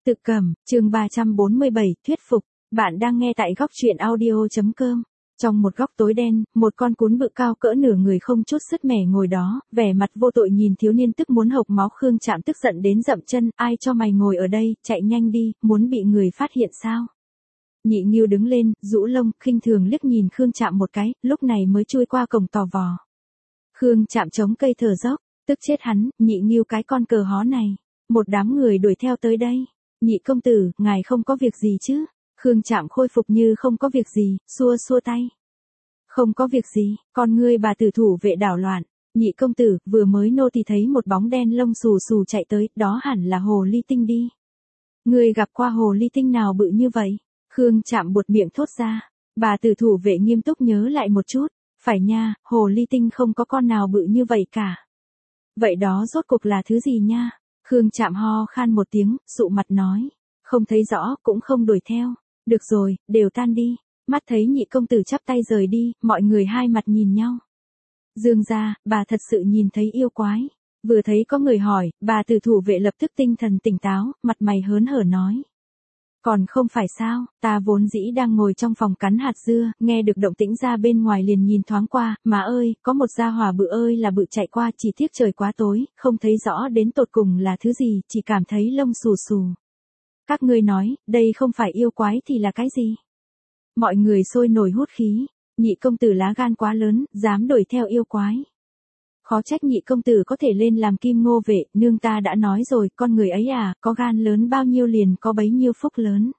Tự Cầm, chương 347, thuyết phục. Bạn đang nghe tại góc truyện audio.com. Trong một góc tối đen, một con cún bự cao cỡ nửa người không chút sứt mẻ ngồi đó, vẻ mặt vô tội nhìn thiếu niên tức muốn hộc máu. Khương Trạm tức giận đến dậm chân, ai cho mày ngồi ở đây, chạy nhanh đi, muốn bị người phát hiện sao? Nhị Nghiêu đứng lên, rũ lông, khinh thường liếc nhìn Khương Trạm một cái, lúc này mới chui qua cổng tò vò. Khương Trạm chống cây thở dốc, tức chết hắn, Nhị Nghiêu cái con cờ hó này. Một đám người đuổi theo tới đây. Nhị công tử, ngài không có việc gì chứ? Khương Trạm khôi phục như không có việc gì, xua xua tay. Không có việc gì, con ngươi bà tử thủ vệ đảo loạn. Nhị công tử, vừa mới nô thì thấy một bóng đen lông xù xù chạy tới, đó hẳn là hồ ly tinh đi. Ngươi gặp qua hồ ly tinh nào bự như vậy? Khương Trạm buột miệng thốt ra. Bà tử thủ vệ nghiêm túc nhớ lại một chút. Phải nha, hồ ly tinh không có con nào bự như vậy cả. Vậy đó rốt cuộc là thứ gì nha? Khương Trạm ho khan một tiếng, sụ mặt nói. Không thấy rõ, cũng không đuổi theo. Được rồi, đều tan đi. Mắt thấy nhị công tử chắp tay rời đi, mọi người hai mặt nhìn nhau. Dương gia, bà thật sự nhìn thấy yêu quái. Vừa thấy có người hỏi, bà tử thủ vệ lập tức tinh thần tỉnh táo, mặt mày hớn hở nói. Còn không phải sao, ta vốn dĩ đang ngồi trong phòng cắn hạt dưa, nghe được động tĩnh ra bên ngoài liền nhìn thoáng qua, má ơi, có một gia hỏa bự ơi là bự chạy qua, chỉ tiếc trời quá tối, không thấy rõ đến tột cùng là thứ gì, chỉ cảm thấy lông xù xù. Các ngươi nói, đây không phải yêu quái thì là cái gì? Mọi người sôi nổi hút khí, nhị công tử lá gan quá lớn, dám đuổi theo yêu quái. Khó trách nhị công tử có thể lên làm kim ngô vệ, nương ta đã nói rồi, con người ấy à, có gan lớn bao nhiêu liền có bấy nhiêu phúc lớn.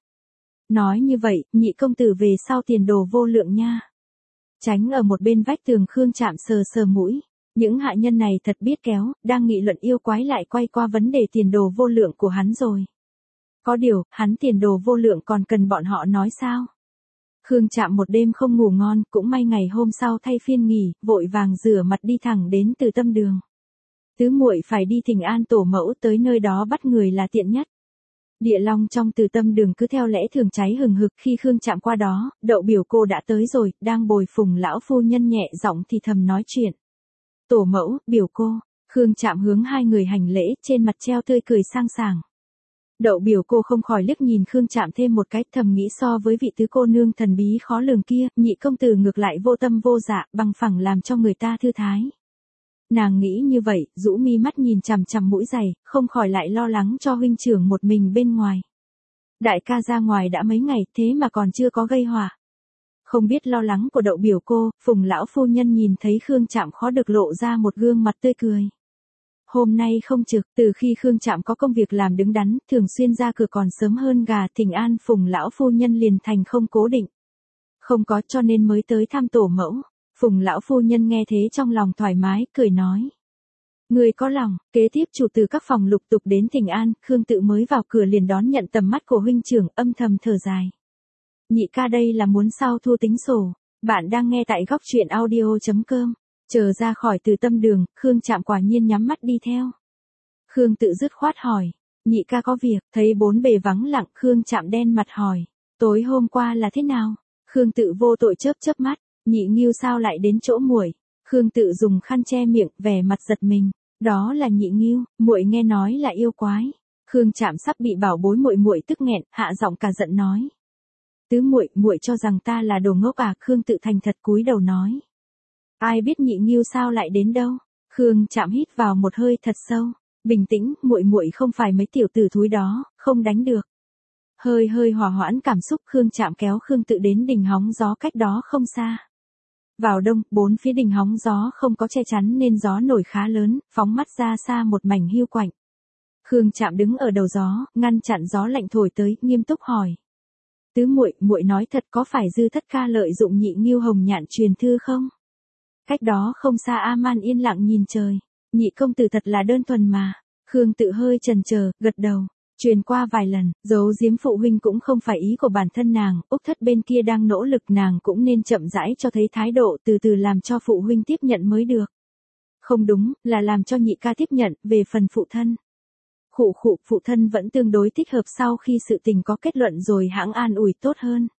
Nói như vậy, nhị công tử về sau tiền đồ vô lượng nha. Tránh ở một bên vách tường Khương Trạm sờ sờ mũi. Những hạ nhân này thật biết kéo, đang nghị luận yêu quái lại quay qua vấn đề tiền đồ vô lượng của hắn rồi. Có điều, hắn tiền đồ vô lượng còn cần bọn họ nói sao? Khương Trạm một đêm không ngủ ngon, cũng may ngày hôm sau thay phiên nghỉ, vội vàng rửa mặt đi thẳng đến Từ Tâm Đường. Tứ muội phải đi thỉnh an tổ mẫu, tới nơi đó bắt người là tiện nhất. Địa long trong Từ Tâm Đường cứ theo lẽ thường cháy hừng hực, khi Khương Trạm qua đó, Đậu biểu cô đã tới rồi, đang bồi Phùng lão phu nhân nhẹ giọng thì thầm nói chuyện. Tổ mẫu, biểu cô. Khương Trạm hướng hai người hành lễ, trên mặt treo tươi cười sang sảng. Đậu biểu cô không khỏi liếc nhìn Khương Trạm thêm một cái, thầm nghĩ so với vị tứ cô nương thần bí khó lường kia, nhị công tử ngược lại vô tâm vô dạ, bằng phẳng làm cho người ta thư thái. Nàng nghĩ như vậy, rũ mi mắt nhìn chằm chằm mũi giày, không khỏi lại lo lắng cho huynh trưởng một mình bên ngoài. Đại ca ra ngoài đã mấy ngày, thế mà còn chưa có gây họa. Không biết lo lắng của Đậu biểu cô, Phùng lão phu nhân nhìn thấy Khương Trạm khó được lộ ra một gương mặt tươi cười. Hôm nay không trực, từ khi Khương Trạm có công việc làm đứng đắn, thường xuyên ra cửa còn sớm hơn gà, thỉnh an Phùng lão phu nhân liền thành không cố định. Không có cho nên mới tới thăm tổ mẫu. Phùng lão phu nhân nghe thế trong lòng thoải mái, cười nói. Người có lòng, kế tiếp chủ từ các phòng lục tục đến thỉnh an, Khương Tự mới vào cửa liền đón nhận tầm mắt của huynh trưởng, âm thầm thở dài. Nhị ca đây là muốn sau thu tính sổ. Bạn đang nghe tại góc truyện audio.com. Chờ ra khỏi Từ Tâm Đường, Khương Trạm quả nhiên nhắm mắt đi theo. Khương Tự dứt khoát hỏi, nhị ca có việc, thấy bốn bề vắng lặng, Khương Trạm đen mặt hỏi, tối hôm qua là thế nào? Khương Tự vô tội chớp chớp mắt, Nhị Nghiêu sao lại đến chỗ muội? Khương Tự dùng khăn che miệng, vẻ mặt giật mình, đó là Nhị Nghiêu, muội nghe nói là yêu quái. Khương Trạm sắp bị bảo bối muội muội tức nghẹn, hạ giọng cả giận nói, tứ muội, muội cho rằng ta là đồ ngốc à? Khương Tự thành thật cúi đầu nói. Ai biết Nhị Nghiêu sao lại đến đâu? Khương Trạm hít vào một hơi thật sâu, bình tĩnh, muội muội không phải mấy tiểu tử thúi đó, không đánh được. Hơi hòa hoãn cảm xúc, Khương Trạm kéo Khương Tự đến đỉnh hóng gió cách đó không xa. Vào đông, bốn phía đỉnh hóng gió không có che chắn nên gió nổi khá lớn, phóng mắt ra xa một mảnh hiu quạnh. Khương Trạm đứng ở đầu gió, ngăn chặn gió lạnh thổi tới, nghiêm túc hỏi. Tứ muội, muội nói thật có phải Dư thất ca lợi dụng Nhị Nghiêu hồng nhạn truyền thư không? Cách đó không xa A-man yên lặng nhìn trời. Nhị công tử thật là đơn thuần mà. Khương Tự hơi chần chờ, gật đầu. Truyền qua vài lần, giấu giếm phụ huynh cũng không phải ý của bản thân nàng, Úc thất bên kia đang nỗ lực, nàng cũng nên chậm rãi cho thấy thái độ, từ từ làm cho phụ huynh tiếp nhận mới được. Không đúng, là làm cho nhị ca tiếp nhận, về phần phụ thân. Phụ thân vẫn tương đối thích hợp, sau khi sự tình có kết luận rồi hãng an ủi tốt hơn.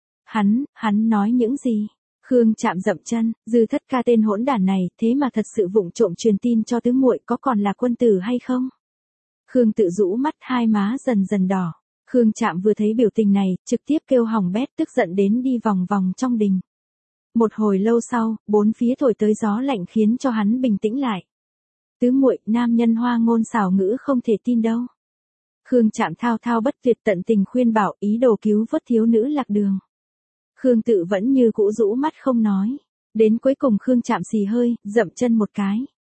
Hắn nói những gì? Khương Trạm dậm chân, Dư thất ca tên hỗn đản này, thế mà thật sự vụng trộm truyền tin cho tứ muội, có còn là quân tử hay không? Khương Tự rũ mắt, hai má dần dần đỏ. Khương Trạm vừa thấy biểu tình này, trực tiếp kêu hỏng bét, tức giận đến đi vòng vòng trong đình. Một hồi lâu sau, bốn phía thổi tới gió lạnh khiến cho hắn bình tĩnh lại. Tứ muội, nam nhân hoa ngôn xảo ngữ không thể tin đâu. Khương Trạm thao thao bất tuyệt tận tình khuyên bảo, ý đồ cứu vớt thiếu nữ lạc đường. Khương Tự vẫn như cũ rũ mắt không nói. Đến cuối cùng Khương Trạm xì hơi, dậm chân một cái.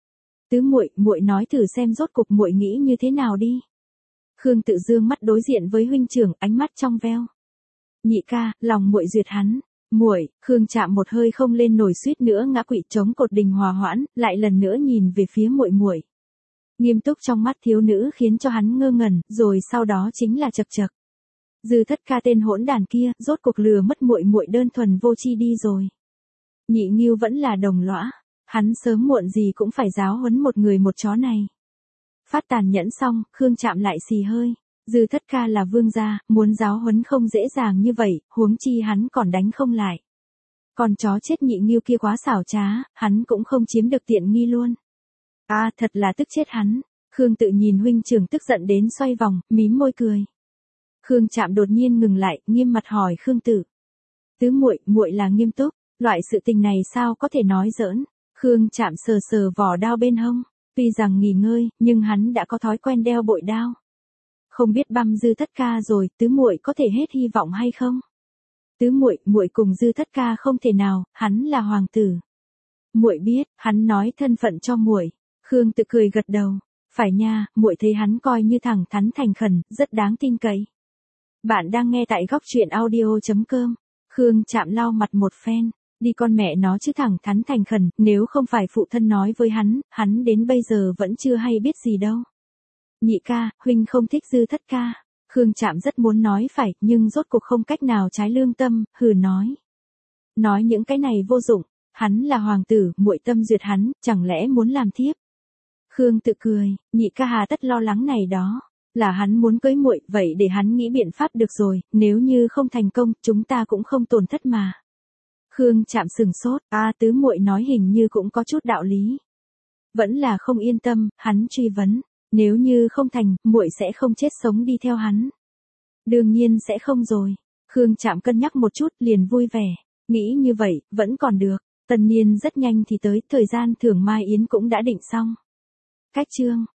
Tứ muội, muội nói thử xem rốt cục muội nghĩ như thế nào đi. Khương Tự dương mắt đối diện với huynh trưởng, ánh mắt trong veo. Nhị ca, lòng muội duyệt hắn. Muội, Khương Trạm một hơi không lên nổi, suýt nữa ngã quỵ chống cột đình hòa hoãn, lại lần nữa nhìn về phía muội muội. Nghiêm túc trong mắt thiếu nữ khiến cho hắn ngơ ngẩn, rồi sau đó chính là chậc chậc. Dư Thất Ca tên hỗn đàn kia, rốt cuộc lừa mất muội muội đơn thuần vô tri đi rồi. Nhị Nghiêu vẫn là đồng lõa, hắn sớm muộn gì cũng phải giáo huấn một người một chó này. Phát tàn nhẫn xong, Khương Trạm lại xì hơi. Dư Thất Ca là vương gia, muốn giáo huấn không dễ dàng như vậy, huống chi hắn còn đánh không lại. Còn chó chết Nhị Nghiêu kia quá xảo trá, hắn cũng không chiếm được tiện nghi luôn. À, thật là tức chết hắn. Khương Tự nhìn huynh trưởng tức giận đến xoay vòng, mím môi cười. Khương Trạm đột nhiên ngừng lại, nghiêm mặt hỏi Khương Tự. Tứ muội, muội là nghiêm túc, loại sự tình này sao có thể nói giỡn? Khương Trạm sờ sờ vỏ đao bên hông, tuy rằng nghỉ ngơi, nhưng hắn đã có thói quen đeo bội đao. Không biết băm Dư Thất Ca rồi, tứ muội có thể hết hy vọng hay không? Tứ muội, muội cùng Dư Thất Ca không thể nào, hắn là hoàng tử. Muội biết, hắn nói thân phận cho muội. Khương Tự cười gật đầu, phải nha, muội thấy hắn coi như thẳng thắn thành khẩn, rất đáng tin cậy. Bạn đang nghe tại góc truyện audio.com. Khương Trạm lau mặt một phen, đi con mẹ nó chứ thẳng thắn thành khẩn, nếu không phải phụ thân nói với hắn đến bây giờ vẫn chưa hay biết gì đâu. Nhị ca, huynh không thích Dư Thất Ca. Khương Trạm rất muốn nói phải, nhưng rốt cuộc không cách nào trái lương tâm, hừ nói. Nói những cái này vô dụng, hắn là hoàng tử, muội tâm duyệt hắn, chẳng lẽ muốn làm thiếp. Khương Tự cười, nhị ca hà tất lo lắng này đó, là hắn muốn cưới muội, vậy để hắn nghĩ biện pháp được rồi, nếu như không thành công, chúng ta cũng không tổn thất mà. Khương Trạm sừng sốt, tứ muội nói hình như cũng có chút đạo lý. Vẫn là không yên tâm, hắn truy vấn, nếu như không thành, muội sẽ không chết sống đi theo hắn. Đương nhiên sẽ không rồi. Khương Trạm cân nhắc một chút, liền vui vẻ, nghĩ như vậy, vẫn còn được. Tân niên rất nhanh thì tới, thời gian thưởng Mai Yến cũng đã định xong. Cách chương